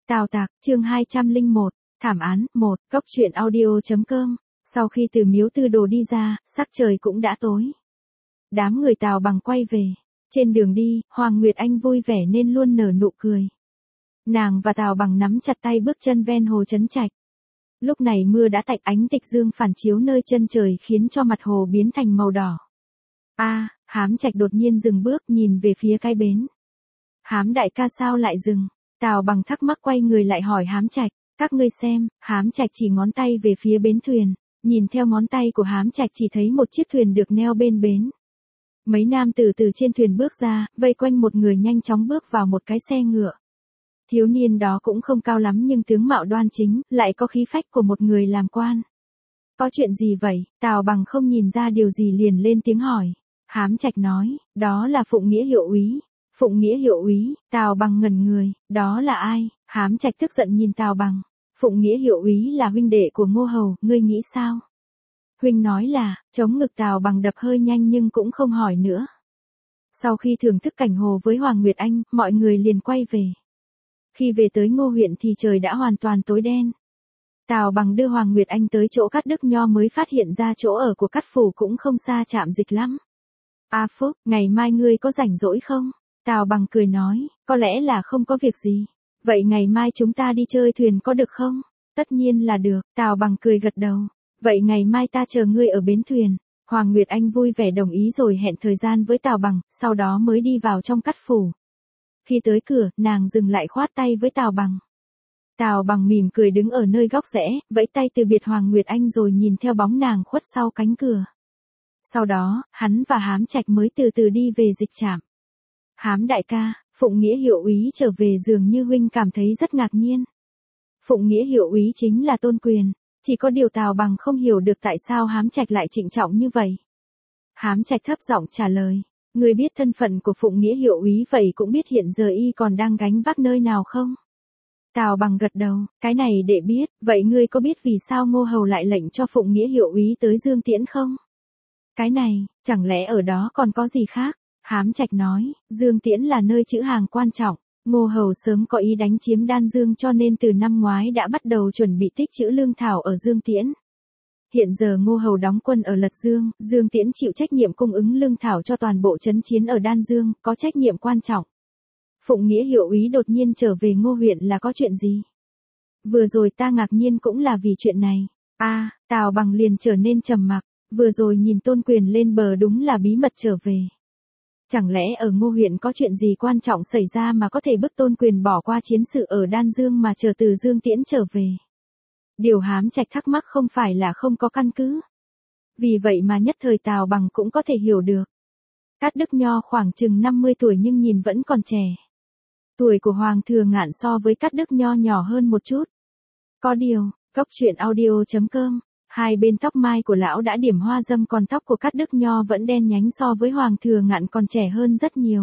Tào Tạc, chương 201, thảm án, 1, Cốc truyện audio.com. Sau khi từ miếu tư đồ đi ra, sắc trời cũng đã tối. Đám người Tào Bằng quay về. Trên đường đi, Hoàng Nguyệt Anh vui vẻ nên luôn nở nụ cười. Nàng và Tào Bằng nắm chặt tay bước chân ven hồ Trấn Trạch. Lúc này mưa đã tạnh, ánh tịch dương phản chiếu nơi chân trời khiến cho mặt hồ biến thành màu đỏ. Hám Trạch đột nhiên dừng bước nhìn về phía cái bến. Hám đại ca sao lại dừng? Tào Bằng thắc mắc quay người lại hỏi Hám Trạch, các ngươi xem. Hám Trạch chỉ ngón tay về phía bến thuyền, nhìn theo ngón tay của Hám Trạch chỉ thấy một chiếc thuyền được neo bên bến. Mấy nam tử từ trên thuyền bước ra, vây quanh một người nhanh chóng bước vào một cái xe ngựa. Thiếu niên đó cũng không cao lắm nhưng tướng mạo đoan chính, lại có khí phách của một người làm quan. Có chuyện gì vậy? Tào Bằng không nhìn ra điều gì liền lên tiếng hỏi. Hám Trạch nói, đó là Phụng Nghĩa hiệu úy. Phụng Nghĩa hiệu úy? Tào Bằng ngẩn người, đó là ai? Hám Trạch tức giận nhìn Tào Bằng. Phụng Nghĩa hiệu úy là huynh đệ của Ngô Hầu, ngươi nghĩ sao? Huynh nói là, chống ngực Tào Bằng đập hơi nhanh nhưng cũng không hỏi nữa. Sau khi thưởng thức cảnh hồ với Hoàng Nguyệt Anh, mọi người liền quay về. Khi về tới Ngô huyện thì trời đã hoàn toàn tối đen. Tào Bằng đưa Hoàng Nguyệt Anh tới chỗ Cát Đức Nho mới phát hiện ra chỗ ở của Cát Phủ cũng không xa Trạm Dịch lắm. Phúc, ngày mai ngươi có rảnh rỗi không? Tào Bằng cười nói, có lẽ là không có việc gì. Vậy ngày mai chúng ta đi chơi thuyền có được không? Tất nhiên là được, Tào Bằng cười gật đầu. Vậy ngày mai ta chờ ngươi ở bến thuyền. Hoàng Nguyệt Anh vui vẻ đồng ý rồi hẹn thời gian với Tào Bằng, sau đó mới đi vào trong Cát Phủ. Khi tới cửa, nàng dừng lại khoát tay với Tào Bằng. Tào Bằng mỉm cười đứng ở nơi góc rẽ, vẫy tay từ biệt Hoàng Nguyệt Anh rồi nhìn theo bóng nàng khuất sau cánh cửa. Sau đó, hắn và Hám Trạch mới từ từ đi về Dịch Trạm. Hám đại ca, Phụng Nghĩa hiệu úy trở về dường như huynh cảm thấy rất ngạc nhiên. Phụng Nghĩa hiệu úy chính là Tôn Quyền, chỉ có điều Tào Bằng không hiểu được tại sao Hám Trạch lại trịnh trọng như vậy. Hám Trạch thấp giọng trả lời, ngươi biết thân phận của Phụng Nghĩa hiệu úy vậy cũng biết hiện giờ y còn đang gánh vác nơi nào không? Tào Bằng gật đầu, cái này để biết, vậy ngươi có biết vì sao Ngô Hầu lại lệnh cho Phụng Nghĩa hiệu úy tới Dương Tiễn không? Cái này, chẳng lẽ ở đó còn có gì khác? Hám Trạch nói, Dương Tiễn là nơi trữ hàng quan trọng, Ngô Hầu sớm có ý đánh chiếm Đan Dương cho nên từ năm ngoái đã bắt đầu chuẩn bị tích trữ lương thảo ở Dương Tiễn. Hiện giờ Ngô Hầu đóng quân ở Lật Dương, Dương Tiễn chịu trách nhiệm cung ứng lương thảo cho toàn bộ trấn chiến ở Đan Dương, có trách nhiệm quan trọng. Phụng Nghĩa hiệu úy đột nhiên trở về Ngô huyện là có chuyện gì? Vừa rồi ta ngạc nhiên cũng là vì chuyện này. Tào Bằng liền trở nên trầm mặc, vừa rồi nhìn Tôn Quyền lên bờ đúng là bí mật trở về. Chẳng lẽ ở Ngô huyện có chuyện gì quan trọng xảy ra mà có thể bức Tôn Quyền bỏ qua chiến sự ở Đan Dương mà chờ từ Dương Tiễn trở về? Điều Hám Trạch thắc mắc không phải là không có căn cứ. Vì vậy mà nhất thời Tào Bằng cũng có thể hiểu được. Cát Đức Nho khoảng chừng 50 tuổi nhưng nhìn vẫn còn trẻ. Tuổi của Hoàng Thừa Ngạn so với Cát Đức Nho nhỏ hơn một chút. Có điều, Cốc truyện audio.com, hai bên tóc mai của lão đã điểm hoa râm còn tóc của Cát Đức Nho vẫn đen nhánh so với Hoàng Thừa Ngạn còn trẻ hơn rất nhiều.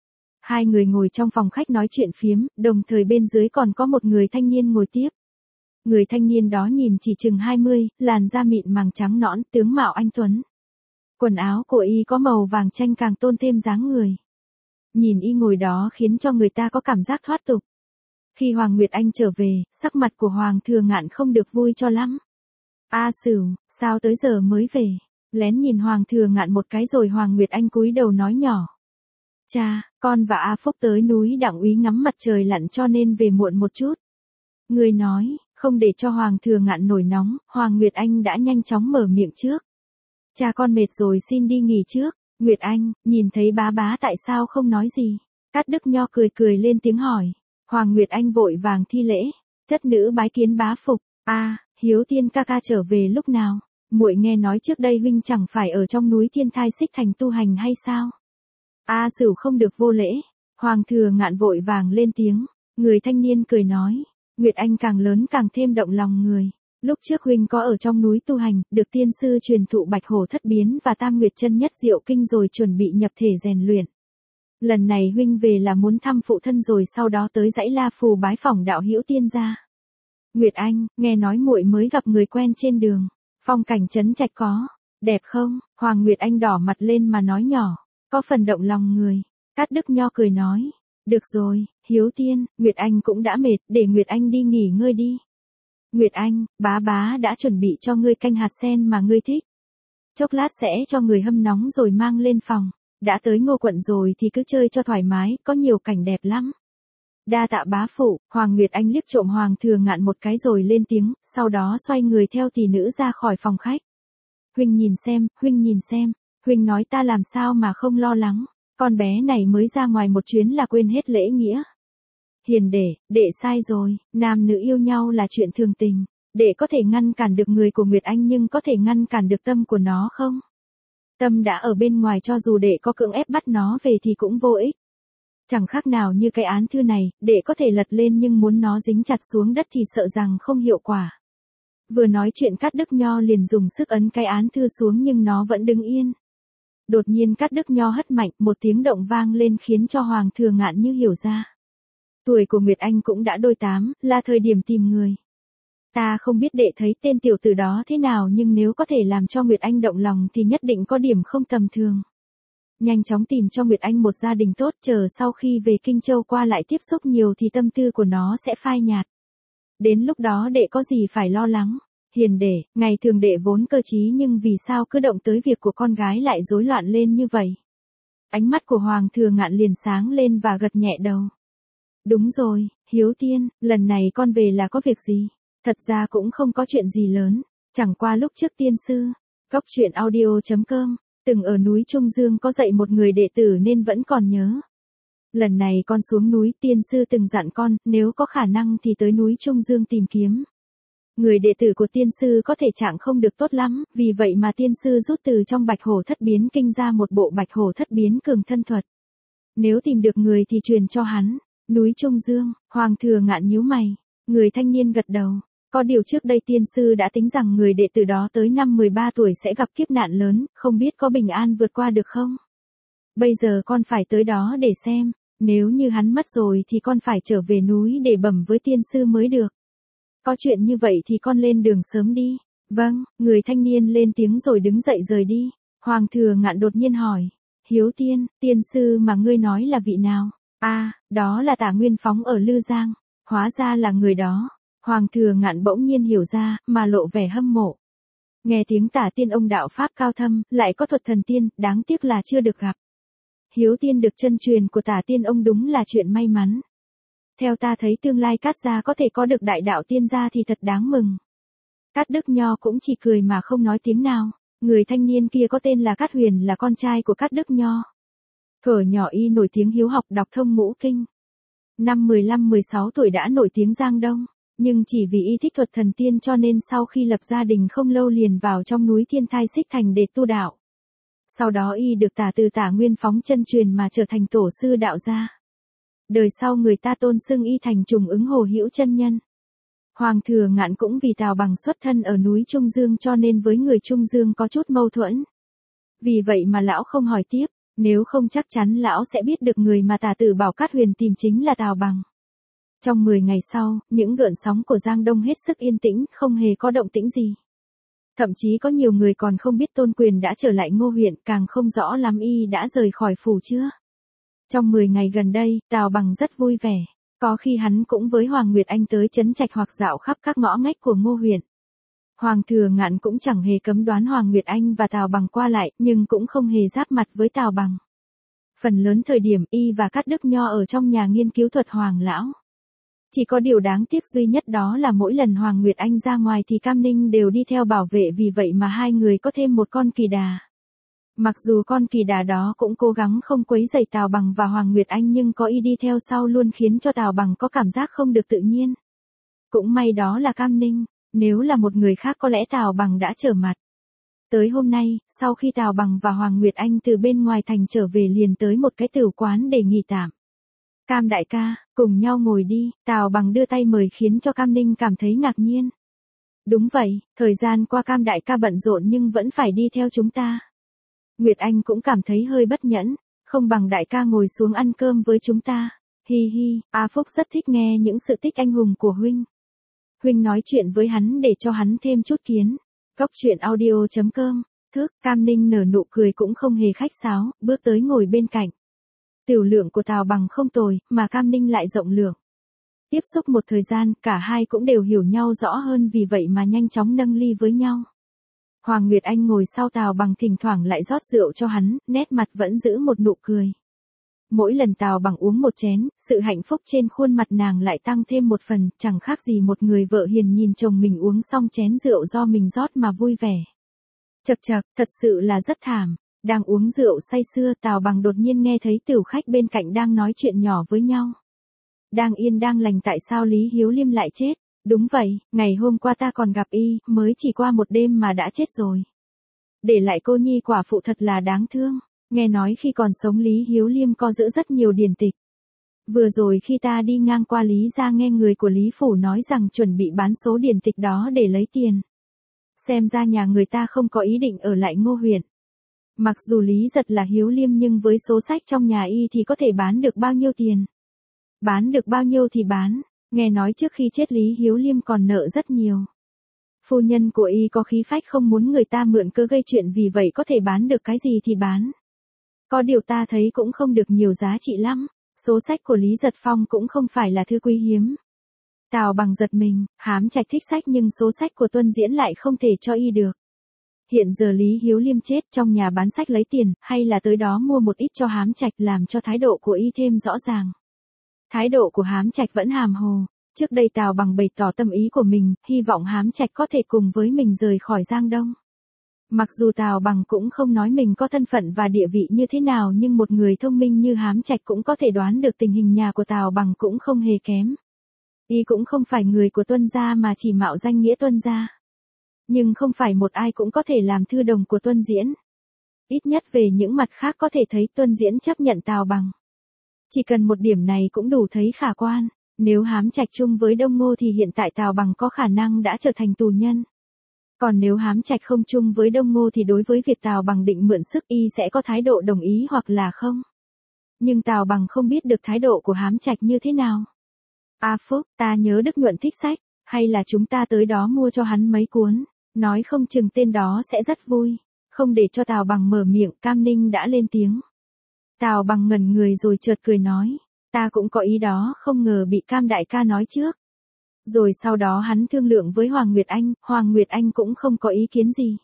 Hai người ngồi trong phòng khách nói chuyện phiếm, đồng thời bên dưới còn có một người thanh niên ngồi tiếp. Người thanh niên đó nhìn chỉ chừng 20, làn da mịn màng trắng nõn, tướng mạo anh tuấn. Quần áo của y có màu vàng chanh càng tôn thêm dáng người. Nhìn y ngồi đó khiến cho người ta có cảm giác thoát tục. Khi Hoàng Nguyệt Anh trở về, sắc mặt của Hoàng Thừa Ngạn không được vui cho lắm. Sửu, sao tới giờ mới về? Lén nhìn Hoàng Thừa Ngạn một cái rồi Hoàng Nguyệt Anh cúi đầu nói nhỏ. Cha, con và A Phúc tới núi Đặng Úy ngắm mặt trời lặn cho nên về muộn một chút. Người nói, không để cho Hoàng Thừa Ngạn nổi nóng, Hoàng Nguyệt Anh đã nhanh chóng mở miệng trước. Cha con mệt rồi xin đi nghỉ trước. Nguyệt Anh, nhìn thấy bá tại sao không nói gì? Cát Đức Nho cười cười lên tiếng hỏi. Hoàng Nguyệt Anh vội vàng thi lễ. Chất nữ bái kiến bá phục. Hiếu Tiên ca ca trở về lúc nào? Muội nghe nói trước đây huynh chẳng phải ở trong núi Thiên Thai Xích Thành tu hành hay sao? Sửu không được vô lễ. Hoàng Thừa Ngạn vội vàng lên tiếng. Người thanh niên cười nói. Nguyệt Anh càng lớn càng thêm động lòng người. Lúc trước huynh có ở trong núi tu hành, được tiên sư truyền thụ Bạch Hổ Thất Biến và Tam Nguyệt Chân Nhất Diệu Kinh rồi chuẩn bị nhập thể rèn luyện. Lần này huynh về là muốn thăm phụ thân rồi sau đó tới dãy La Phù bái phỏng đạo hữu tiên gia. Nguyệt Anh, nghe nói muội mới gặp người quen trên đường. Phong cảnh Trấn Trạch có đẹp không? Hoàng Nguyệt Anh đỏ mặt lên mà nói nhỏ, có phần động lòng người. Cát Đức Nho cười nói, Được rồi, Hiếu Tiên, Nguyệt Anh cũng đã mệt, để Nguyệt Anh đi nghỉ ngơi đi. Nguyệt Anh, bá bá đã chuẩn bị cho ngươi canh hạt sen mà ngươi thích. Chốc lát sẽ cho người hâm nóng rồi mang lên phòng. Đã tới Ngô quận rồi thì cứ chơi cho thoải mái, có nhiều cảnh đẹp lắm. Đa tạ bá phụ. Hoàng Nguyệt Anh liếc trộm Hoàng Thừa Ngạn một cái rồi lên tiếng, sau đó xoay người theo tỷ nữ ra khỏi phòng khách. Huynh nhìn xem, huynh nói ta làm sao mà không lo lắng, con bé này mới ra ngoài một chuyến là quên hết lễ nghĩa. Hiền đệ sai rồi, nam nữ yêu nhau là chuyện thường tình, đệ có thể ngăn cản được người của Nguyệt Anh nhưng có thể ngăn cản được tâm của nó không? Tâm đã ở bên ngoài, cho dù đệ có cưỡng ép bắt nó về thì cũng vô ích. Chẳng khác nào như cái án thư này, đệ có thể lật lên nhưng muốn nó dính chặt xuống đất thì sợ rằng không hiệu quả. Vừa nói chuyện Cát Đức Nho liền dùng sức ấn cái án thư xuống nhưng nó vẫn đứng yên. Đột nhiên Cát Đức Nho hất mạnh, một tiếng động vang lên khiến cho Hoàng Thừa Ngạn như hiểu ra. Tuổi của Nguyệt Anh cũng đã đôi tám, là thời điểm tìm người. Ta không biết đệ thấy tên tiểu tử đó thế nào nhưng nếu có thể làm cho Nguyệt Anh động lòng thì nhất định có điểm không tầm thường. Nhanh chóng tìm cho Nguyệt Anh một gia đình tốt, chờ sau khi về Kinh Châu qua lại tiếp xúc nhiều thì tâm tư của nó sẽ phai nhạt. Đến lúc đó đệ có gì phải lo lắng. Hiền đệ, ngày thường đệ vốn cơ trí nhưng vì sao cứ động tới việc của con gái lại rối loạn lên như vậy? Ánh mắt của Hoàng Thừa Ngạn liền sáng lên và gật nhẹ đầu. Đúng rồi, Hiếu Tiên, lần này con về là có việc gì? Thật ra cũng không có chuyện gì lớn, chẳng qua lúc trước tiên sư, Cốc Truyện Audio.com, từng ở núi Trung Dương có dạy một người đệ tử nên vẫn còn nhớ. Lần này con xuống núi, tiên sư từng dặn con, nếu có khả năng thì tới núi Trung Dương tìm kiếm. Người đệ tử của tiên sư có thể trạng không được tốt lắm, vì vậy mà tiên sư rút từ trong Bạch Hổ Thất Biến Kinh ra một bộ Bạch Hổ Thất Biến Cường Thân Thuật. Nếu tìm được người thì truyền cho hắn. Núi Trung Dương, Hoàng Thừa Ngạn nhíu mày, người thanh niên gật đầu. Có điều trước đây tiên sư đã tính rằng người đệ tử đó tới năm 13 tuổi sẽ gặp kiếp nạn lớn, không biết có bình an vượt qua được không? Bây giờ con phải tới đó để xem, nếu như hắn mất rồi thì con phải trở về núi để bẩm với tiên sư mới được. Có chuyện như vậy thì con lên đường sớm đi. Vâng, người thanh niên lên tiếng rồi đứng dậy rời đi. Hoàng Thừa Ngạn đột nhiên hỏi, Hiếu Tiên, tiên sư mà ngươi nói là vị nào? Đó là Tả Nguyên Phóng ở Lư Giang. Hóa ra là người đó. Hoàng Thừa Ngạn bỗng nhiên hiểu ra, mà lộ vẻ hâm mộ. Nghe tiếng Tả Tiên ông đạo pháp cao thâm, lại có thuật thần tiên, đáng tiếc là chưa được gặp. Hiếu Tiên được chân truyền của Tả Tiên ông đúng là chuyện may mắn. Theo ta thấy tương lai Cát gia có thể có được đại đạo tiên gia thì thật đáng mừng. Cát Đức Nho cũng chỉ cười mà không nói tiếng nào. Người thanh niên kia có tên là Cát Huyền, là con trai của Cát Đức Nho. Thuở nhỏ y nổi tiếng hiếu học, đọc thông ngũ kinh. Năm 15-16 tuổi đã nổi tiếng Giang Đông, nhưng chỉ vì y thích thuật thần tiên cho nên sau khi lập gia đình không lâu liền vào trong núi Thiên Thai Xích Thành để tu đạo. Sau đó y được từ Tả Nguyên Phóng chân truyền mà trở thành tổ sư đạo gia. Đời sau người ta tôn xưng y thành Trùng Ứng Hồ Hữu chân nhân. Hoàng Thừa Ngạn cũng vì Tào Bằng xuất thân ở núi Trung Dương cho nên với người Trung Dương có chút mâu thuẫn. Vì vậy mà lão không hỏi tiếp, nếu không chắc chắn lão sẽ biết được người mà Tả Tử bảo Cát Huyền tìm chính là Tào Bằng. Trong 10 ngày sau, những gợn sóng của Giang Đông hết sức yên tĩnh, không hề có động tĩnh gì. Thậm chí có nhiều người còn không biết Tôn Quyền đã trở lại Ngô huyện, càng không rõ lắm y đã rời khỏi phủ chưa. Trong 10 ngày gần đây, Tào Bằng rất vui vẻ. Có khi hắn cũng với Hoàng Nguyệt Anh tới trấn trạch hoặc dạo khắp các ngõ ngách của Ngô huyện. Hoàng Thừa Ngạn cũng chẳng hề cấm đoán Hoàng Nguyệt Anh và Tào Bằng qua lại, nhưng cũng không hề giáp mặt với Tào Bằng. Phần lớn thời điểm y và Cát Đức Nho ở trong nhà nghiên cứu thuật Hoàng lão. Chỉ có điều đáng tiếc duy nhất đó là mỗi lần Hoàng Nguyệt Anh ra ngoài thì Cam Ninh đều đi theo bảo vệ, vì vậy mà hai người có thêm một con kỳ đà. Mặc dù con kỳ đà đó cũng cố gắng không quấy rầy Tào Bằng và Hoàng Nguyệt Anh nhưng có y đi theo sau luôn khiến cho Tào Bằng có cảm giác không được tự nhiên. Cũng may đó là Cam Ninh, nếu là một người khác có lẽ Tào Bằng đã trở mặt. Tới hôm nay, sau khi Tào Bằng và Hoàng Nguyệt Anh từ bên ngoài thành trở về liền tới một cái tửu quán để nghỉ tạm. Cam đại ca, cùng nhau ngồi đi, Tào Bằng đưa tay mời khiến cho Cam Ninh cảm thấy ngạc nhiên. Đúng vậy, thời gian qua Cam đại ca bận rộn nhưng vẫn phải đi theo chúng ta. Nguyệt Anh cũng cảm thấy hơi bất nhẫn, không bằng đại ca ngồi xuống ăn cơm với chúng ta. Hi hi, A Phúc rất thích nghe những sự tích anh hùng của huynh. Huynh nói chuyện với hắn để cho hắn thêm chút kiến. Cốc Truyện Audio.com. Cam Ninh nở nụ cười cũng không hề khách sáo, bước tới ngồi bên cạnh. Tiểu lượng của Tào Bằng không tồi, mà Cam Ninh lại rộng lượng. Tiếp xúc một thời gian, cả hai cũng đều hiểu nhau rõ hơn, vì vậy mà nhanh chóng nâng ly với nhau. Hoàng Nguyệt Anh ngồi sau Tào Bằng thỉnh thoảng lại rót rượu cho hắn, nét mặt vẫn giữ một nụ cười. Mỗi lần Tào Bằng uống một chén, sự hạnh phúc trên khuôn mặt nàng lại tăng thêm một phần, chẳng khác gì một người vợ hiền nhìn chồng mình uống xong chén rượu do mình rót mà vui vẻ. Chậc chậc, thật sự là rất thảm. Đang uống rượu say sưa, Tào Bằng đột nhiên nghe thấy tiểu khách bên cạnh đang nói chuyện nhỏ với nhau. Đang yên đang lành tại sao Lý Hiếu Liêm lại chết? Đúng vậy, ngày hôm qua ta còn gặp y, mới chỉ qua một đêm mà đã chết rồi. Để lại cô nhi quả phụ thật là đáng thương. Nghe nói khi còn sống Lý Hiếu Liêm có giữ rất nhiều điển tịch. Vừa rồi khi ta đi ngang qua Lý gia nghe người của Lý Phủ nói rằng chuẩn bị bán số điển tịch đó để lấy tiền. Xem ra nhà người ta không có ý định ở lại Ngô huyện. Mặc dù Lý Giật là Hiếu Liêm nhưng với số sách trong nhà y thì có thể bán được bao nhiêu tiền? Bán được bao nhiêu thì bán, nghe nói trước khi chết Lý Hiếu Liêm còn nợ rất nhiều. Phu nhân của y có khí phách không muốn người ta mượn cớ gây chuyện, vì vậy có thể bán được cái gì thì bán. Có điều ta thấy cũng không được nhiều giá trị lắm, số sách của Lý Giật Phong cũng không phải là thứ quý hiếm. Tào Bằng giật mình, Hám Trạch thích sách nhưng số sách của Tuân Diễn lại không thể cho y được. Hiện giờ Lý Hiếu Liêm chết, trong nhà bán sách lấy tiền, hay là tới đó mua một ít cho Hám Trạch, làm cho thái độ của y thêm rõ ràng. Thái độ của Hám Trạch vẫn hàm hồ. Trước đây Tào Bằng bày tỏ tâm ý của mình, hy vọng Hám Trạch có thể cùng với mình rời khỏi Giang Đông. Mặc dù Tào Bằng cũng không nói mình có thân phận và địa vị như thế nào, nhưng một người thông minh như Hám Trạch cũng có thể đoán được tình hình nhà của Tào Bằng cũng không hề kém. Y cũng không phải người của Tuân gia mà chỉ mạo danh nghĩa Tuân gia. Nhưng không phải một ai cũng có thể làm thư đồng của Tuân Diễn. Ít nhất về những mặt khác có thể thấy Tuân Diễn chấp nhận Tào Bằng. Chỉ cần một điểm này cũng đủ thấy khả quan. Nếu Hám Trạch chung với Đông Ngô thì hiện tại Tào Bằng có khả năng đã trở thành tù nhân. Còn nếu Hám Trạch không chung với Đông Ngô thì đối với việc Tào Bằng định mượn sức y sẽ có thái độ đồng ý hoặc là không. Nhưng Tào Bằng không biết được thái độ của Hám Trạch như thế nào. A Phúc, ta nhớ Đức Nhuận thích sách, hay là chúng ta tới đó mua cho hắn mấy cuốn, nói không chừng tên đó sẽ rất vui. Không để cho Tào Bằng mở miệng, Cam Ninh đã lên tiếng. Tào Bằng ngẩn người rồi chợt cười nói, ta cũng có ý đó, không ngờ bị Cam đại ca nói trước. Rồi sau đó hắn thương lượng với Hoàng Nguyệt Anh cũng không có ý kiến gì.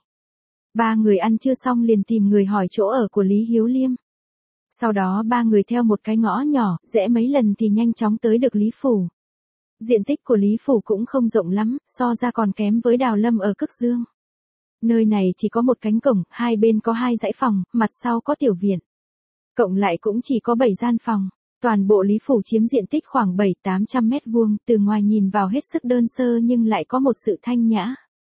Ba người ăn trưa xong liền tìm người hỏi chỗ ở của Lý Hiếu Liêm. Sau đó ba người theo một cái ngõ nhỏ, rẽ mấy lần thì nhanh chóng tới được Lý Phủ. Diện tích của Lý Phủ cũng không rộng lắm, so ra còn kém với Đào Lâm ở Cực Dương. Nơi này chỉ có một cánh cổng, hai bên có hai dãy phòng, mặt sau có tiểu viện. Cộng lại cũng chỉ có 7 gian phòng. Toàn bộ Lý Phủ chiếm diện tích khoảng 700-800 mét vuông, từ ngoài nhìn vào hết sức đơn sơ nhưng lại có một sự thanh nhã.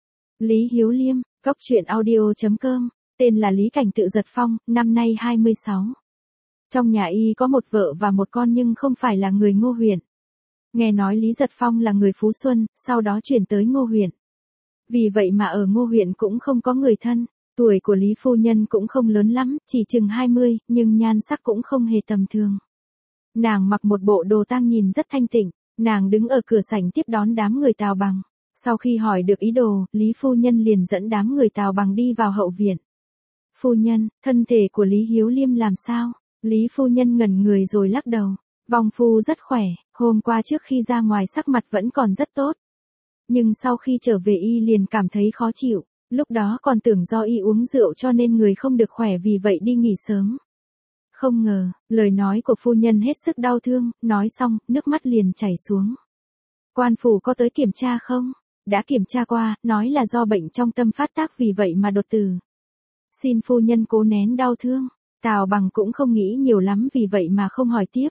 Lý Hiếu Liêm, Cốc truyện audio.com, tên là Lý Cảnh Tự Giật Phong, năm nay 26. Trong nhà y có một vợ và một con nhưng không phải là người Ngô huyện. Nghe nói Lý Giật Phong là người Phú Xuân, sau đó chuyển tới Ngô huyện. Vì vậy mà ở Ngô huyện cũng không có người thân. Tuổi của Lý phu nhân cũng không lớn lắm, chỉ chừng 20, nhưng nhan sắc cũng không hề tầm thường. Nàng mặc một bộ đồ tang nhìn rất thanh tịnh, nàng đứng ở cửa sảnh tiếp đón đám người Tào Bằng. Sau khi hỏi được ý đồ, Lý phu nhân liền dẫn đám người Tào Bằng đi vào hậu viện. Phu nhân, thân thể của Lý Hiếu Liêm làm sao? Lý phu nhân ngẩn người rồi lắc đầu. Vong phu rất khỏe, hôm qua trước khi ra ngoài sắc mặt vẫn còn rất tốt. Nhưng sau khi trở về y liền cảm thấy khó chịu, lúc đó còn tưởng do y uống rượu cho nên người không được khỏe, vì vậy đi nghỉ sớm. Không ngờ, lời nói của phu nhân hết sức đau thương, nói xong, nước mắt liền chảy xuống. Quan phủ có tới kiểm tra không? Đã kiểm tra qua, nói là do bệnh trong tâm phát tác vì vậy mà đột tử. Xin phu nhân cố nén đau thương. Tào Bằng cũng không nghĩ nhiều lắm vì vậy mà không hỏi tiếp.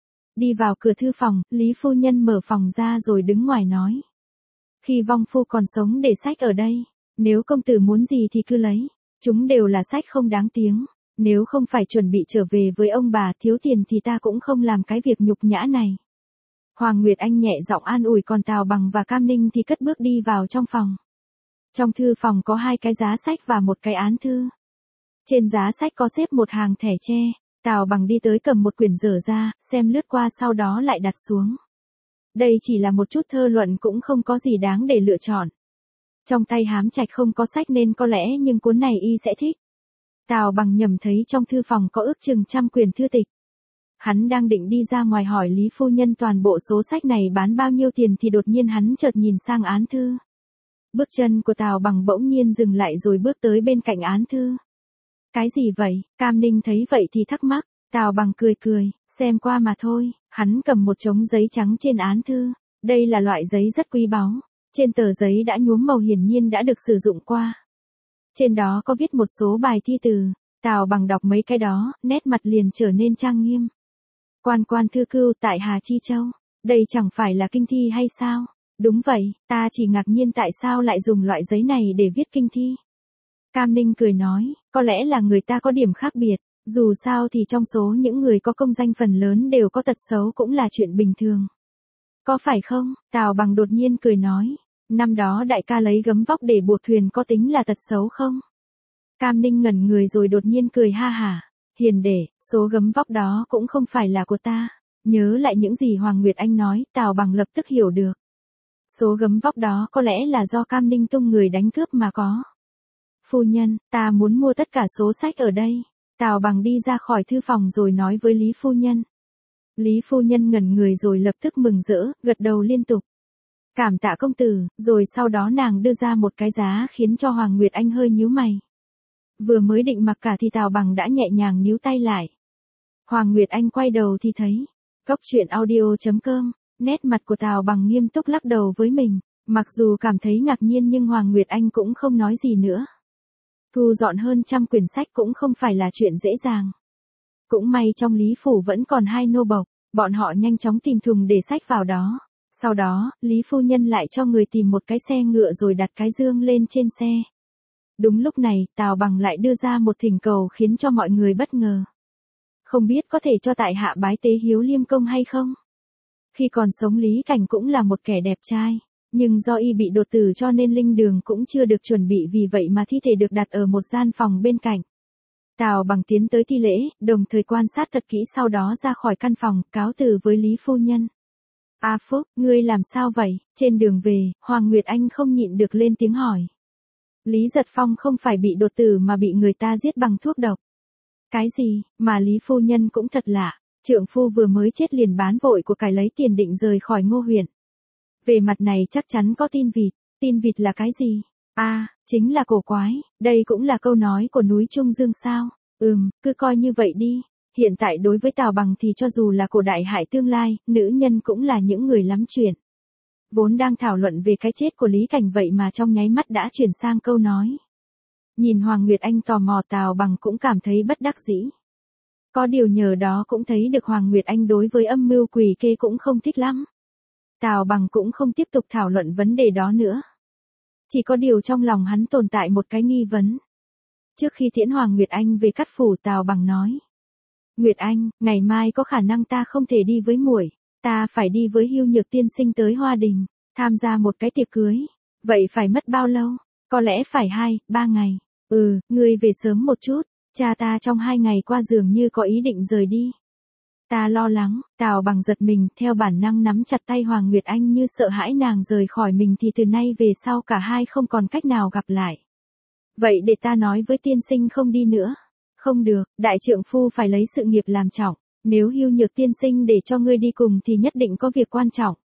Đi vào cửa thư phòng, Lý phu nhân mở phòng ra rồi đứng ngoài nói. Khi vong phu còn sống để sách ở đây, nếu công tử muốn gì thì cứ lấy, chúng đều là sách không đáng tiếng. Nếu không phải chuẩn bị trở về với ông bà thiếu tiền thì ta cũng không làm cái việc nhục nhã này. Hoàng Nguyệt Anh nhẹ giọng an ủi, còn Tào Bằng và Cam Ninh thì cất bước đi vào trong phòng. Trong thư phòng có 2 cái giá sách và một cái án thư. Trên giá sách có xếp một hàng thẻ tre. Tào Bằng đi tới cầm một quyển dở ra, xem lướt qua sau đó lại đặt xuống. Đây chỉ là một chút thơ luận cũng không có gì đáng để lựa chọn. Trong tay Hám Trạch không có sách nên có lẽ nhưng cuốn này y sẽ thích. Tào Bằng nhầm thấy trong thư phòng có ước chừng 100 quyển thư tịch. Hắn đang định đi ra ngoài hỏi Lý phu nhân toàn bộ số sách này bán bao nhiêu tiền thì đột nhiên hắn chợt nhìn sang án thư. Bước chân của Tào Bằng bỗng nhiên dừng lại rồi bước tới bên cạnh án thư. Cái gì vậy? Cam Ninh thấy vậy thì thắc mắc. Tào Bằng cười cười, xem qua mà thôi. Hắn cầm một chồng giấy trắng trên án thư. Đây là loại giấy rất quý báu. Trên tờ giấy đã nhuốm màu hiển nhiên đã được sử dụng qua. Trên đó có viết một số bài thi từ. Tào Bằng đọc mấy cái đó, nét mặt liền trở nên trang nghiêm. Quan quan thư cưu tại Hà Chi Châu. Đây chẳng phải là kinh thi hay sao? Đúng vậy, ta chỉ ngạc nhiên tại sao lại dùng loại giấy này để viết kinh thi. Cam Ninh cười nói, có lẽ là người ta có điểm khác biệt. Dù sao thì trong số những người có công danh phần lớn đều có tật xấu cũng là chuyện bình thường. Có phải không? Tào Bằng đột nhiên cười nói. Năm đó đại ca lấy gấm vóc để buộc thuyền có tính là tật xấu không? Cam Ninh ngẩn người rồi đột nhiên cười ha hả. Hiền đệ, số gấm vóc đó cũng không phải là của ta. Nhớ lại những gì Hoàng Nguyệt Anh nói, Tào Bằng lập tức hiểu được. Số gấm vóc đó có lẽ là do Cam Ninh tung người đánh cướp mà có. Phu nhân, ta muốn mua tất cả số sách ở đây. Tào Bằng đi ra khỏi thư phòng rồi nói với Lý phu nhân. Lý phu nhân ngẩn người rồi lập tức mừng rỡ, gật đầu liên tục. Cảm tạ công tử, rồi sau đó nàng đưa ra một cái giá khiến cho Hoàng Nguyệt Anh hơi nhíu mày. Vừa mới định mặc cả thì Tào Bằng đã nhẹ nhàng níu tay lại. Hoàng Nguyệt Anh quay đầu thì thấy. Cốc.audio.com, nét mặt của Tào Bằng nghiêm túc lắc đầu với mình. Mặc dù cảm thấy ngạc nhiên nhưng Hoàng Nguyệt Anh cũng không nói gì nữa. Thu dọn hơn 100 quyển sách cũng không phải là chuyện dễ dàng. Cũng may trong Lý Phủ vẫn còn 2 nô bộc, bọn họ nhanh chóng tìm thùng để sách vào đó. Sau đó, Lý phu nhân lại cho người tìm một cái xe ngựa rồi đặt cái dương lên trên xe. Đúng lúc này, Tào Bằng lại đưa ra một thỉnh cầu khiến cho mọi người bất ngờ. Không biết có thể cho tại hạ bái tế Hiếu Liêm công hay không? Khi còn sống Lý Cảnh cũng là một kẻ đẹp trai, nhưng do y bị đột tử cho nên linh đường cũng chưa được chuẩn bị, vì vậy mà thi thể được đặt ở một gian phòng bên cạnh. Tào Bằng tiến tới thi lễ, đồng thời quan sát thật kỹ, sau đó ra khỏi căn phòng, cáo từ với Lý phu nhân. A Phúc, ngươi làm sao vậy? Trên đường về, Hoàng Nguyệt Anh không nhịn được lên tiếng hỏi. Lý Giật Phong không phải bị đột tử mà bị người ta giết bằng thuốc độc. Cái gì, mà Lý phu nhân cũng thật lạ, trượng phu vừa mới chết liền bán vội của cải lấy tiền định rời khỏi Ngô huyện. Về mặt này chắc chắn có tin vịt là cái gì? Chính là cổ quái, đây cũng là câu nói của núi Trung Dương sao? Cứ coi như vậy đi. Hiện tại đối với Tào Bằng thì cho dù là cổ đại hại tương lai, nữ nhân cũng là những người lắm chuyện. Vốn đang thảo luận về cái chết của Lý Cảnh vậy mà trong nháy mắt đã chuyển sang câu nói. Nhìn Hoàng Nguyệt Anh tò mò, Tào Bằng cũng cảm thấy bất đắc dĩ. Có điều nhờ đó cũng thấy được Hoàng Nguyệt Anh đối với âm mưu quỷ kê cũng không thích lắm. Tào Bằng cũng không tiếp tục thảo luận vấn đề đó nữa. Chỉ có điều trong lòng hắn tồn tại một cái nghi vấn. Trước khi tiễn Hoàng Nguyệt Anh về Cát Phủ, Tào Bằng nói. Nguyệt Anh, ngày mai có khả năng ta không thể đi với muội, ta phải đi với Hưu Nhược tiên sinh tới Hoa Đình, tham gia một cái tiệc cưới. Vậy phải mất bao lâu? Có lẽ phải 2-3 ngày. Ngươi về sớm một chút, cha ta trong 2 ngày qua dường như có ý định rời đi. Ta lo lắng. Tào Bằng giật mình, theo bản năng nắm chặt tay Hoàng Nguyệt Anh như sợ hãi nàng rời khỏi mình thì từ nay về sau cả hai không còn cách nào gặp lại. Vậy để ta nói với tiên sinh không đi nữa. Không được, đại trượng phu phải lấy sự nghiệp làm trọng. Nếu Hưu Nhược tiên sinh để cho ngươi đi cùng thì nhất định có việc quan trọng.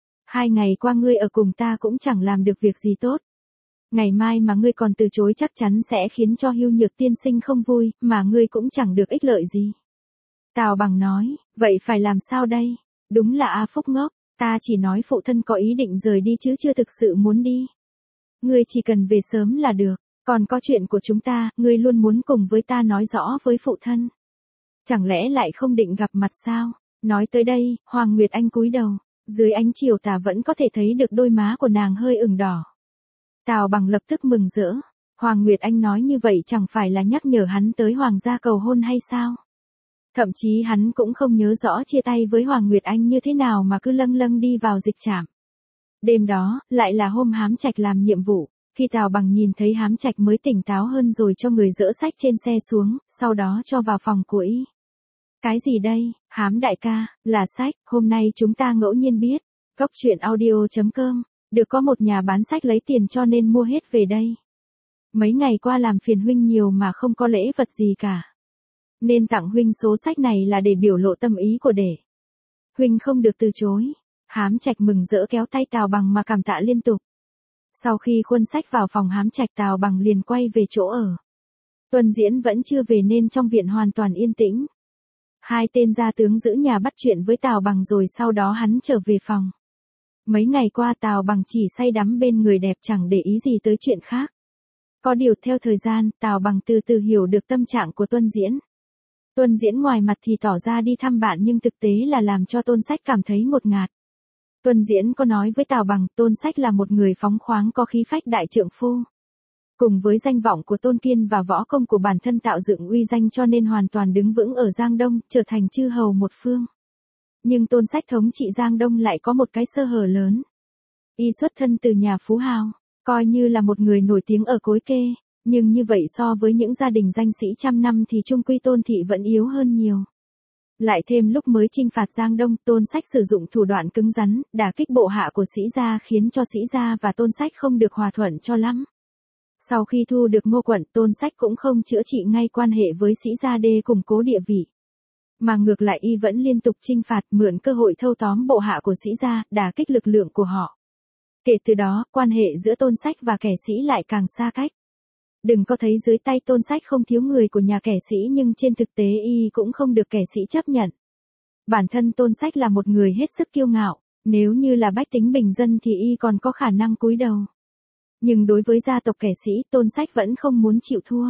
2 ngày qua ngươi ở cùng ta cũng chẳng làm được việc gì tốt. Ngày mai mà ngươi còn từ chối chắc chắn sẽ khiến cho Hưu Nhược tiên sinh không vui, mà ngươi cũng chẳng được ích lợi gì. Tào Bằng nói, vậy phải làm sao đây? Đúng là A Phúc ngốc, ta chỉ nói phụ thân có ý định rời đi chứ chưa thực sự muốn đi. Ngươi chỉ cần về sớm là được, còn có chuyện của chúng ta, ngươi luôn muốn cùng với ta nói rõ với phụ thân. Chẳng lẽ lại không định gặp mặt sao? Nói tới đây, Hoàng Nguyệt Anh cúi đầu, dưới ánh chiều tà vẫn có thể thấy được đôi má của nàng hơi ửng đỏ. Tào Bằng lập tức mừng rỡ, Hoàng Nguyệt Anh nói như vậy chẳng phải là nhắc nhở hắn tới Hoàng gia cầu hôn hay sao? Thậm chí hắn cũng không nhớ rõ chia tay với Hoàng Nguyệt Anh như thế nào mà cứ lâng lâng đi vào dịch trạm. Đêm đó, lại là hôm Hám Trạch làm nhiệm vụ, khi Tào Bằng nhìn thấy Hám Trạch mới tỉnh táo hơn rồi cho người dỡ sách trên xe xuống, sau đó cho vào phòng của y. Cái gì đây, Hám đại ca, là sách, hôm nay chúng ta ngẫu nhiên biết, Cốc.audio.com, được có một nhà bán sách lấy tiền cho nên mua hết về đây. Mấy ngày qua làm phiền huynh nhiều mà không có lễ vật gì cả. Nên tặng huynh số sách này là để biểu lộ tâm ý của đệ. Huynh không được từ chối. Hám Trạch mừng rỡ kéo tay Tào Bằng mà cảm tạ liên tục. Sau khi khuân sách vào phòng Hám Trạch, Tào Bằng liền quay về chỗ ở. Tuân Diễn vẫn chưa về nên trong viện hoàn toàn yên tĩnh. Hai tên gia tướng giữ nhà bắt chuyện với Tào Bằng rồi sau đó hắn trở về phòng. Mấy ngày qua Tào Bằng chỉ say đắm bên người đẹp chẳng để ý gì tới chuyện khác. Có điều theo thời gian, Tào Bằng từ từ hiểu được tâm trạng của Tuân Diễn. Tuân Diễn ngoài mặt thì tỏ ra đi thăm bạn nhưng thực tế là làm cho Tôn Sách cảm thấy ngột ngạt. Tuân Diễn có nói với Tào Bằng, Tôn Sách là một người phóng khoáng có khí phách đại trượng phu. Cùng với danh vọng của Tôn Kiên và võ công của bản thân tạo dựng uy danh cho nên hoàn toàn đứng vững ở Giang Đông, trở thành chư hầu một phương. Nhưng Tôn Sách thống trị Giang Đông lại có một cái sơ hở lớn. Y xuất thân từ nhà phú hào, coi như là một người nổi tiếng ở Cối Kê, nhưng như vậy so với những gia đình danh sĩ trăm năm thì trung quy Tôn thị vẫn yếu hơn nhiều. Lại thêm lúc mới chinh phạt Giang Đông, Tôn Sách sử dụng thủ đoạn cứng rắn, đả kích bộ hạ của Sĩ Gia khiến cho Sĩ Gia và Tôn Sách không được hòa thuận cho lắm. Sau khi thu được Ngô quận, Tôn Sách cũng không chữa trị ngay quan hệ với Sĩ Gia để củng cố địa vị. Mà ngược lại y vẫn liên tục chinh phạt, mượn cơ hội thâu tóm bộ hạ của Sĩ Gia, đả kích lực lượng của họ. Kể từ đó, quan hệ giữa Tôn Sách và kẻ sĩ lại càng xa cách. Đừng có thấy dưới tay Tôn Sách không thiếu người của nhà kẻ sĩ nhưng trên thực tế y cũng không được kẻ sĩ chấp nhận. Bản thân Tôn Sách là một người hết sức kiêu ngạo, nếu như là bách tính bình dân thì y còn có khả năng cúi đầu. Nhưng đối với gia tộc kẻ sĩ, Tôn Sách vẫn không muốn chịu thua.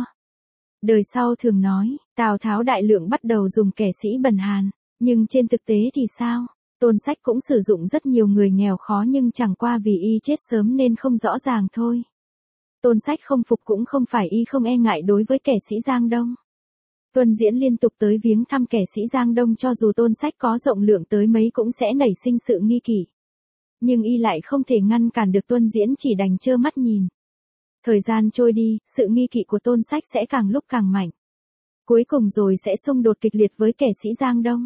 Đời sau thường nói, Tào Tháo đại lượng bắt đầu dùng kẻ sĩ bần hàn, nhưng trên thực tế thì sao? Tôn Sách cũng sử dụng rất nhiều người nghèo khó nhưng chẳng qua vì y chết sớm nên không rõ ràng thôi. Tôn Sách không phục cũng không phải y không e ngại đối với kẻ sĩ Giang Đông. Tuân Diễn liên tục tới viếng thăm kẻ sĩ Giang Đông cho dù Tôn Sách có rộng lượng tới mấy cũng sẽ nảy sinh sự nghi kỷ. Nhưng y lại không thể ngăn cản được Tuân Diễn chỉ đành trơ mắt nhìn. Thời gian trôi đi, sự nghi kỵ của Tôn Sách sẽ càng lúc càng mạnh. Cuối cùng rồi sẽ xung đột kịch liệt với kẻ sĩ Giang Đông.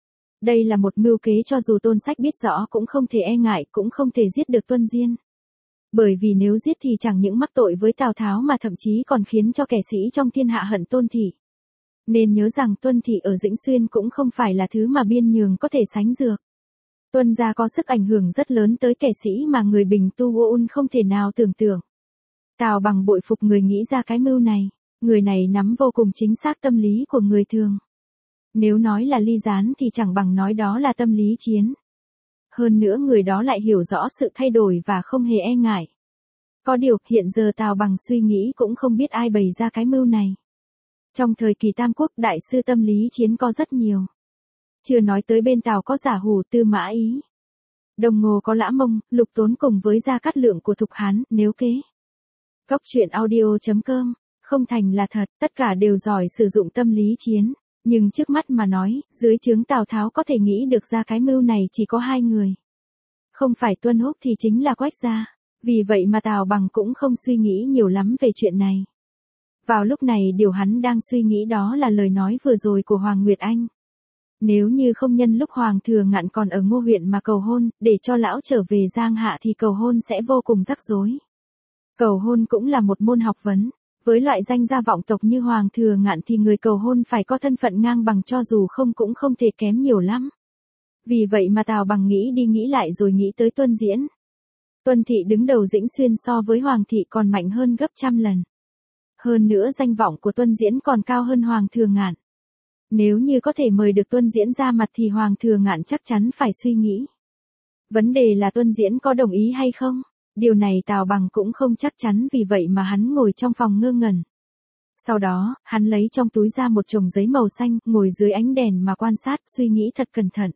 Đây là một mưu kế cho dù Tôn Sách biết rõ cũng không thể e ngại, cũng không thể giết được Tuân Diễn. Bởi vì nếu giết thì chẳng những mắc tội với Tào Tháo mà thậm chí còn khiến cho kẻ sĩ trong thiên hạ hận Tôn thị. Nên nhớ rằng Tuân thị ở Dĩnh Xuyên cũng không phải là thứ mà biên nhường có thể sánh dược. Tuân gia có sức ảnh hưởng rất lớn tới kẻ sĩ mà người bình tu ôn không thể nào tưởng tượng. Tào Bằng bội phục người nghĩ ra cái mưu này, người này nắm vô cùng chính xác tâm lý của người thường. Nếu nói là ly gián thì chẳng bằng nói đó là tâm lý chiến. Hơn nữa người đó lại hiểu rõ sự thay đổi và không hề e ngại. Có điều, hiện giờ Tào Bằng suy nghĩ cũng không biết ai bày ra cái mưu này. Trong thời kỳ Tam Quốc, đại sư tâm lý chiến có rất nhiều. Chưa nói tới bên Tào có Giả Hủ, Tư Mã Ý. Đồng Ngô có Lã Mông, Lục Tốn cùng với Gia Cát Lượng của Thục Hán, nếu kế. Góc truyện audio.com, không thành là thật, tất cả đều giỏi sử dụng tâm lý chiến. Nhưng trước mắt mà nói, dưới trướng Tào Tháo có thể nghĩ được ra cái mưu này chỉ có hai người. Không phải Tuân Húc thì chính là Quách gia. Vì vậy mà Tào Bằng cũng không suy nghĩ nhiều lắm về chuyện này. Vào lúc này điều hắn đang suy nghĩ đó là lời nói vừa rồi của Hoàng Nguyệt Anh. Nếu như không nhân lúc Hoàng Thừa Ngạn còn ở Ngô huyện mà cầu hôn, để cho lão trở về Giang Hạ thì cầu hôn sẽ vô cùng rắc rối. Cầu hôn cũng là một môn học vấn. Với loại danh gia vọng tộc như Hoàng Thừa Ngạn thì người cầu hôn phải có thân phận ngang bằng cho dù không cũng không thể kém nhiều lắm. Vì vậy mà Tào Bằng nghĩ đi nghĩ lại rồi nghĩ tới Tuân Diễn. Tuân thị đứng đầu Dĩnh Xuyên so với Hoàng thị còn mạnh hơn gấp trăm lần. Hơn nữa danh vọng của Tuân Diễn còn cao hơn Hoàng Thừa Ngạn. Nếu như có thể mời được Tuân Diễn ra mặt thì Hoàng Thừa Ngạn chắc chắn phải suy nghĩ. Vấn đề là Tuân Diễn có đồng ý hay không? Điều này Tào Bằng cũng không chắc chắn vì vậy mà hắn ngồi trong phòng ngơ ngẩn. Sau đó, hắn lấy trong túi ra một chồng giấy màu xanh, ngồi dưới ánh đèn mà quan sát, suy nghĩ thật cẩn thận.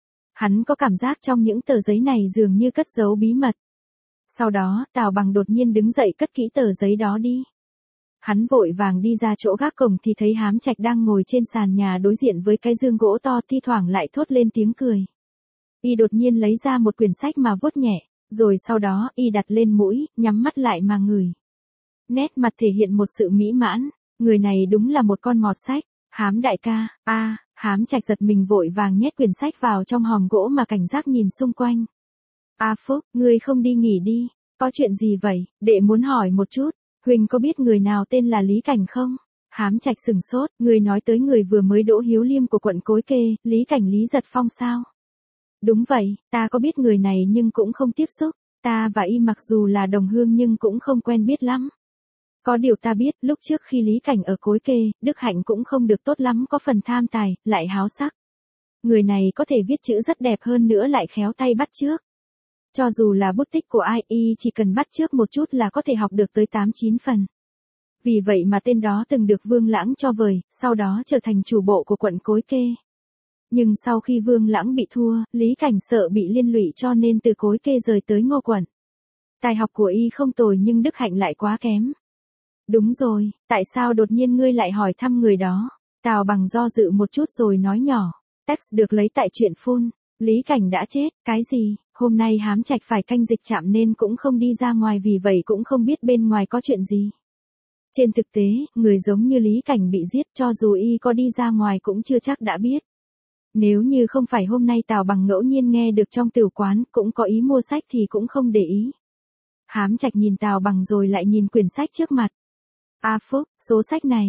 Hắn có cảm giác trong những tờ giấy này dường như cất giấu bí mật. Sau đó, Tào Bằng đột nhiên đứng dậy cất kỹ tờ giấy đó đi. Hắn vội vàng đi ra chỗ gác cổng thì thấy Hám Trạch đang ngồi trên sàn nhà đối diện với cái giường gỗ to, thi thoảng lại thốt lên tiếng cười. Y đột nhiên lấy ra một quyển sách mà vuốt nhẹ, rồi sau đó y đặt lên mũi, nhắm mắt lại mà ngửi. Nét mặt thể hiện một sự mỹ mãn, người này đúng là một con mọt sách. Hám đại ca, Hám Trạch giật mình vội vàng nhét quyển sách vào trong hòm gỗ mà cảnh giác nhìn xung quanh. Phúc, ngươi không đi nghỉ đi, có chuyện gì vậy, đệ muốn hỏi một chút, huynh có biết người nào tên là Lý Cảnh không? Hám Trạch sừng sốt, người nói tới người vừa mới đỗ hiếu liêm của quận Cối Kê, Lý Cảnh Lý Giật Phong sao? Đúng vậy, ta có biết người này nhưng cũng không tiếp xúc, ta và y mặc dù là đồng hương nhưng cũng không quen biết lắm. Có điều ta biết, lúc trước khi Lý Cảnh ở Cối Kê, Đức Hạnh cũng không được tốt lắm, có phần tham tài, lại háo sắc. Người này có thể viết chữ rất đẹp hơn nữa lại khéo tay bắt chước. Cho dù là bút tích của ai, y chỉ cần bắt chước một chút là có thể học được tới 8-9 phần. Vì vậy mà tên đó từng được Vương Lãng cho vời, sau đó trở thành chủ bộ của quận Cối Kê. Nhưng sau khi Vương Lãng bị thua, Lý Cảnh sợ bị liên lụy cho nên từ Cối Kê rời tới Ngô quận. Tài học của y không tồi nhưng đức hạnh lại quá kém. Đúng rồi, tại sao đột nhiên ngươi lại hỏi thăm người đó? Tào Bằng do dự một chút rồi nói nhỏ. Text được lấy tại truyện phun. Lý Cảnh đã chết, cái gì? Hôm nay Hám Trạch phải canh dịch trạm nên cũng không đi ra ngoài, vì vậy cũng không biết bên ngoài có chuyện gì. Trên thực tế, người giống như Lý Cảnh bị giết, cho dù y có đi ra ngoài cũng chưa chắc đã biết. Nếu như không phải hôm nay Tào Bằng ngẫu nhiên nghe được trong tửu quán, cũng có ý mua sách thì cũng không để ý. Hám Trạch nhìn Tào Bằng rồi lại nhìn quyển sách trước mặt. A Phúc, số sách này,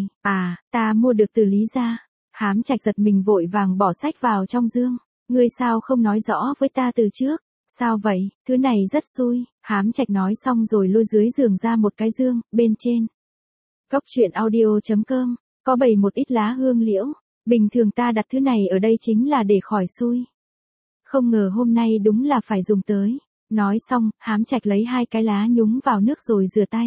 ta mua được từ Lý gia. Hám Trạch giật mình vội vàng bỏ sách vào trong dương. Ngươi sao không nói rõ với ta từ trước? Sao vậy, thứ này rất xui. Hám Trạch nói xong rồi lôi dưới giường ra một cái dương, bên trên. Cốc truyện audio.com, có bày một ít lá hương liễu. Bình thường ta đặt thứ này ở đây chính là để khỏi xui. Không ngờ hôm nay đúng là phải dùng tới. Nói xong, Hám Trạch lấy 2 cái lá nhúng vào nước rồi rửa tay.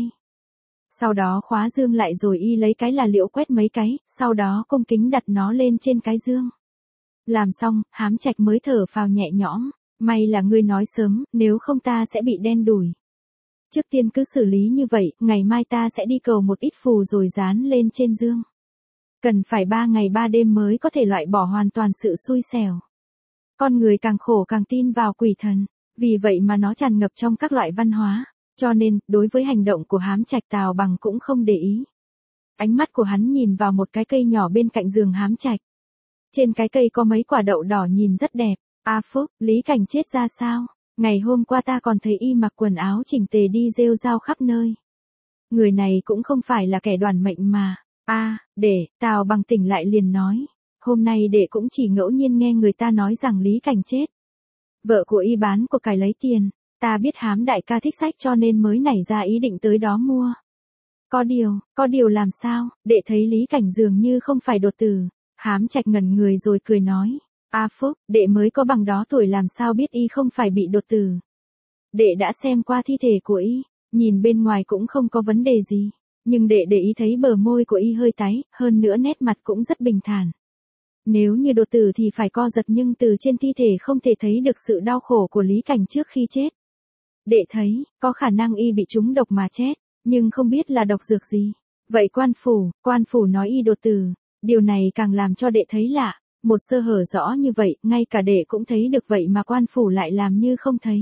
Sau đó khóa dương lại rồi y lấy cái là liễu quét mấy cái, sau đó cung kính đặt nó lên trên cái dương. Làm xong, Hám Trạch mới thở phào nhẹ nhõm. May là ngươi nói sớm, nếu không ta sẽ bị đen đủi. Trước tiên cứ xử lý như vậy, ngày mai ta sẽ đi cầu một ít phù rồi dán lên trên dương. Cần phải 3 ngày 3 đêm mới có thể loại bỏ hoàn toàn sự xui xẻo. Con người càng khổ càng tin vào quỷ thần, vì vậy mà nó tràn ngập trong các loại văn hóa. Cho nên, đối với hành động của Hám Trạch, Tào Bằng cũng không để ý. Ánh mắt của hắn nhìn vào một cái cây nhỏ bên cạnh giường Hám Trạch. Trên cái cây có mấy quả đậu đỏ nhìn rất đẹp. A Phúc, Lý Cảnh chết ra sao? Ngày hôm qua ta còn thấy y mặc quần áo chỉnh tề đi rêu rao khắp nơi. Người này cũng không phải là kẻ đoản mệnh mà. Tào Bằng tỉnh lại liền nói. Hôm nay đệ cũng chỉ ngẫu nhiên nghe người ta nói rằng Lý Cảnh chết. Vợ của y bán của cải lấy tiền. Ta biết Hám đại ca thích sách cho nên mới nảy ra ý định tới đó mua. Có điều làm sao? Đệ thấy Lý Cảnh dường như không phải đột tử. Hám Trạch ngẩn người rồi cười nói. A Phúc, đệ mới có bằng đó tuổi làm sao biết y không phải bị đột tử. Đệ đã xem qua thi thể của y, nhìn bên ngoài cũng không có vấn đề gì. Nhưng đệ để ý thấy bờ môi của y hơi tái, hơn nữa nét mặt cũng rất bình thản. Nếu như đột tử thì phải co giật, nhưng từ trên thi thể không thể thấy được sự đau khổ của Lý Cảnh trước khi chết. Đệ thấy, có khả năng y bị trúng độc mà chết, nhưng không biết là độc dược gì. Vậy quan phủ nói y đột tử, điều này càng làm cho đệ thấy lạ. Một sơ hở rõ như vậy, ngay cả đệ cũng thấy được vậy mà quan phủ lại làm như không thấy.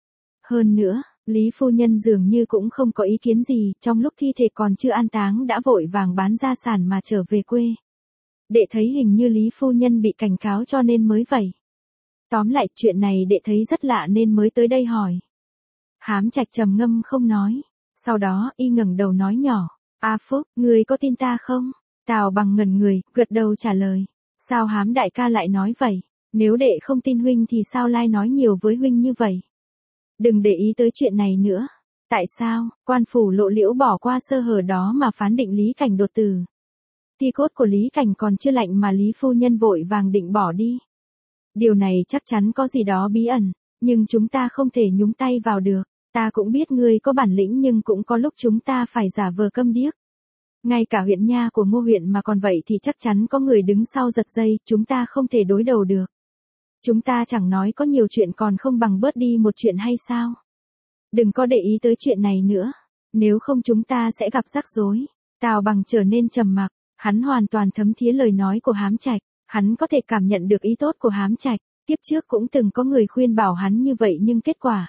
Hơn nữa, Lý phu nhân dường như cũng không có ý kiến gì, trong lúc thi thể còn chưa an táng đã vội vàng bán gia sản mà trở về quê. Đệ thấy hình như Lý phu nhân bị cảnh cáo cho nên mới vậy. Tóm lại, chuyện này đệ thấy rất lạ nên mới tới đây hỏi. Hám Trạch trầm ngâm không nói. Sau đó, y ngẩng đầu nói nhỏ. A Phúc, ngươi có tin ta không? Tào Bằng ngẩn người, gật đầu trả lời. Sao Hám đại ca lại nói vậy? Nếu đệ không tin huynh thì sao lai nói nhiều với huynh như vậy? Đừng để ý tới chuyện này nữa. Tại sao, quan phủ lộ liễu bỏ qua sơ hở đó mà phán định Lý Cảnh đột tử? Thi cốt của Lý Cảnh còn chưa lạnh mà Lý phu nhân vội vàng định bỏ đi. Điều này chắc chắn có gì đó bí ẩn, nhưng chúng ta không thể nhúng tay vào được. Ta cũng biết ngươi có bản lĩnh nhưng cũng có lúc chúng ta phải giả vờ câm điếc. Ngay cả huyện nha của Ngô huyện mà còn vậy thì chắc chắn có người đứng sau giật dây, chúng ta không thể đối đầu được. Chúng ta chẳng nói có nhiều chuyện còn không bằng bớt đi một chuyện hay sao? Đừng có để ý tới chuyện này nữa, nếu không chúng ta sẽ gặp rắc rối. Tào Bằng trở nên trầm mặc, hắn hoàn toàn thấm thía lời nói của Hám Trạch, hắn có thể cảm nhận được ý tốt của Hám Trạch, tiếp trước cũng từng có người khuyên bảo hắn như vậy nhưng kết quả.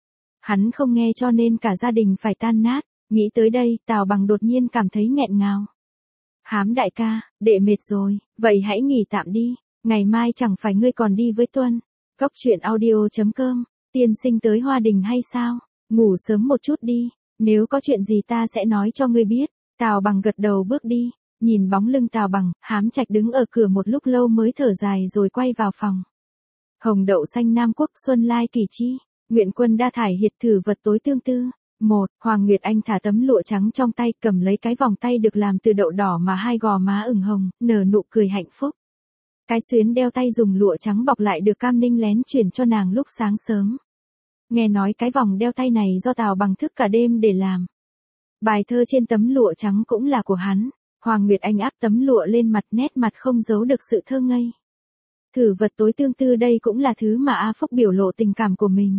Hắn không nghe cho nên cả gia đình phải tan nát. Nghĩ tới đây, Tào Bằng đột nhiên cảm thấy nghẹn ngào. Hám đại ca, đệ mệt rồi, vậy hãy nghỉ tạm đi, ngày mai chẳng phải ngươi còn đi với Tuân. Cốc truyện audio.com, tiên sinh tới Hoa Đình hay sao? Ngủ sớm một chút đi, nếu có chuyện gì ta sẽ nói cho ngươi biết. Tào Bằng gật đầu bước đi. Nhìn bóng lưng Tào Bằng, Hám Trạch đứng ở cửa một lúc lâu mới thở dài rồi quay vào phòng. Hồng đậu xanh Nam Quốc xuân lai kỳ chi, nguyện quân đa thải hiệt thử vật tối tương tư. Hoàng Nguyệt Anh thả tấm lụa trắng trong tay, cầm lấy cái vòng tay được làm từ đậu đỏ mà hai gò má ửng hồng, nở nụ cười hạnh phúc. Cái xuyến đeo tay dùng lụa trắng bọc lại được Cam Ninh lén chuyển cho nàng lúc sáng sớm. Nghe nói cái vòng đeo tay này do Tào Bằng thức cả đêm để làm. Bài thơ trên tấm lụa trắng cũng là của hắn. Hoàng Nguyệt Anh áp tấm lụa lên mặt, nét mặt không giấu được sự thơ ngây. Thử vật tối tương tư đây cũng là thứ mà A Phúc biểu lộ tình cảm của mình.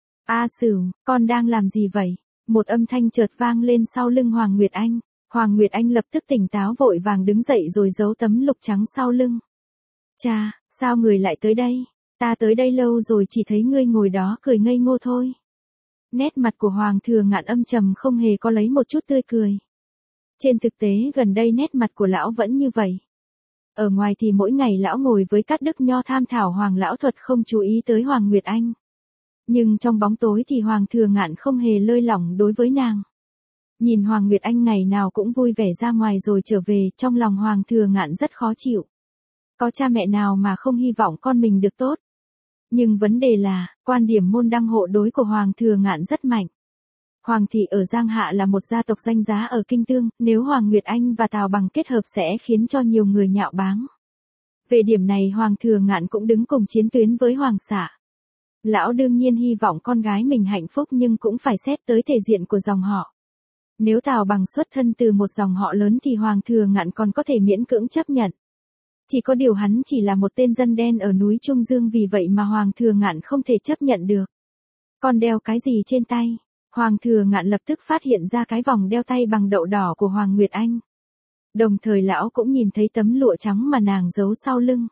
A Sửu, con đang làm gì vậy? Một âm thanh chợt vang lên sau lưng Hoàng Nguyệt Anh. Hoàng Nguyệt Anh lập tức tỉnh táo vội vàng đứng dậy rồi giấu tấm lục trắng sau lưng. Cha, sao người lại tới đây? Ta tới đây lâu rồi chỉ thấy ngươi ngồi đó cười ngây ngô thôi. Nét mặt của Hoàng Thừa Ngạn âm trầm không hề có lấy một chút tươi cười. Trên thực tế gần đây nét mặt của lão vẫn như vậy. Ở ngoài thì mỗi ngày lão ngồi với các đức nho tham thảo Hoàng lão thuật không chú ý tới Hoàng Nguyệt Anh. Nhưng trong bóng tối thì Hoàng Thừa Ngạn không hề lơi lỏng đối với nàng. Nhìn Hoàng Nguyệt Anh ngày nào cũng vui vẻ ra ngoài rồi trở về, trong lòng Hoàng Thừa Ngạn rất khó chịu. Có cha mẹ nào mà không hy vọng con mình được tốt. Nhưng vấn đề là, quan điểm môn đăng hộ đối của Hoàng Thừa Ngạn rất mạnh. Hoàng thị ở Giang Hạ là một gia tộc danh giá ở Kinh Tương, nếu Hoàng Nguyệt Anh và Tào Bằng kết hợp sẽ khiến cho nhiều người nhạo báng. Về điểm này Hoàng Thừa Ngạn cũng đứng cùng chiến tuyến với Hoàng xạ. Lão đương nhiên hy vọng con gái mình hạnh phúc nhưng cũng phải xét tới thể diện của dòng họ. Nếu Tào Bằng xuất thân từ một dòng họ lớn thì Hoàng Thừa Ngạn còn có thể miễn cưỡng chấp nhận. Chỉ có điều hắn chỉ là một tên dân đen ở núi Trung Dương vì vậy mà Hoàng Thừa Ngạn không thể chấp nhận được. Con đeo cái gì trên tay? Hoàng Thừa Ngạn lập tức phát hiện ra cái vòng đeo tay bằng đậu đỏ của Hoàng Nguyệt Anh. Đồng thời lão cũng nhìn thấy tấm lụa trắng mà nàng giấu sau lưng.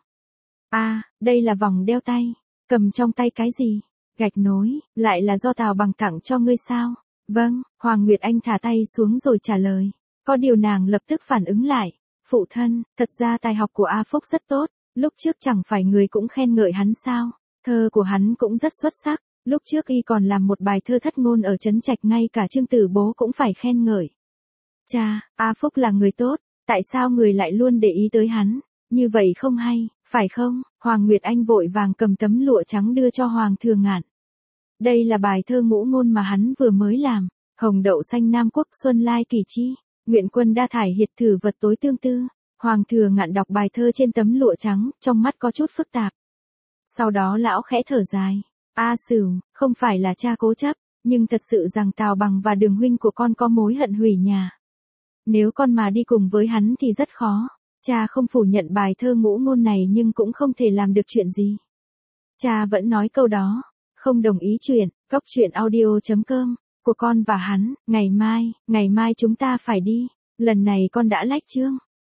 Đây là vòng đeo tay. Cầm trong tay cái gì? Gạch nối, lại là do Tào Bằng tặng cho ngươi sao? Vâng, Hoàng Nguyệt Anh thả tay xuống rồi trả lời. Có điều nàng lập tức phản ứng lại. Phụ thân, thật ra tài học của A Phúc rất tốt, lúc trước chẳng phải người cũng khen ngợi hắn sao? Thơ của hắn cũng rất xuất sắc, lúc trước y còn làm một bài thơ thất ngôn ở Trấn Trạch ngay cả Trương Tử Bố cũng phải khen ngợi. Cha, A Phúc là người tốt, tại sao người lại luôn để ý tới hắn? Như vậy không hay, phải không? Hoàng Nguyệt Anh vội vàng cầm tấm lụa trắng đưa cho Hoàng Thừa Ngạn. Đây là bài thơ ngũ ngôn mà hắn vừa mới làm. Hồng đậu xanh Nam Quốc xuân lai kỳ chi, nguyện quân đa thải hiệt thử vật tối tương tư. Hoàng Thừa Ngạn đọc bài thơ trên tấm lụa trắng, trong mắt có chút phức tạp. Sau đó lão khẽ thở dài. A Sửu, không phải là cha cố chấp, nhưng thật sự rằng Tào Bằng và Đường huynh của con có mối hận hủy nhà. Nếu con mà đi cùng với hắn thì rất khó. Cha không phủ nhận bài thơ ngũ ngôn này nhưng cũng không thể làm được chuyện gì. Cha vẫn nói câu đó, không đồng ý chuyện, góc chuyện audio.com, của con và hắn, ngày mai chúng ta phải đi, lần này con đã lách chương.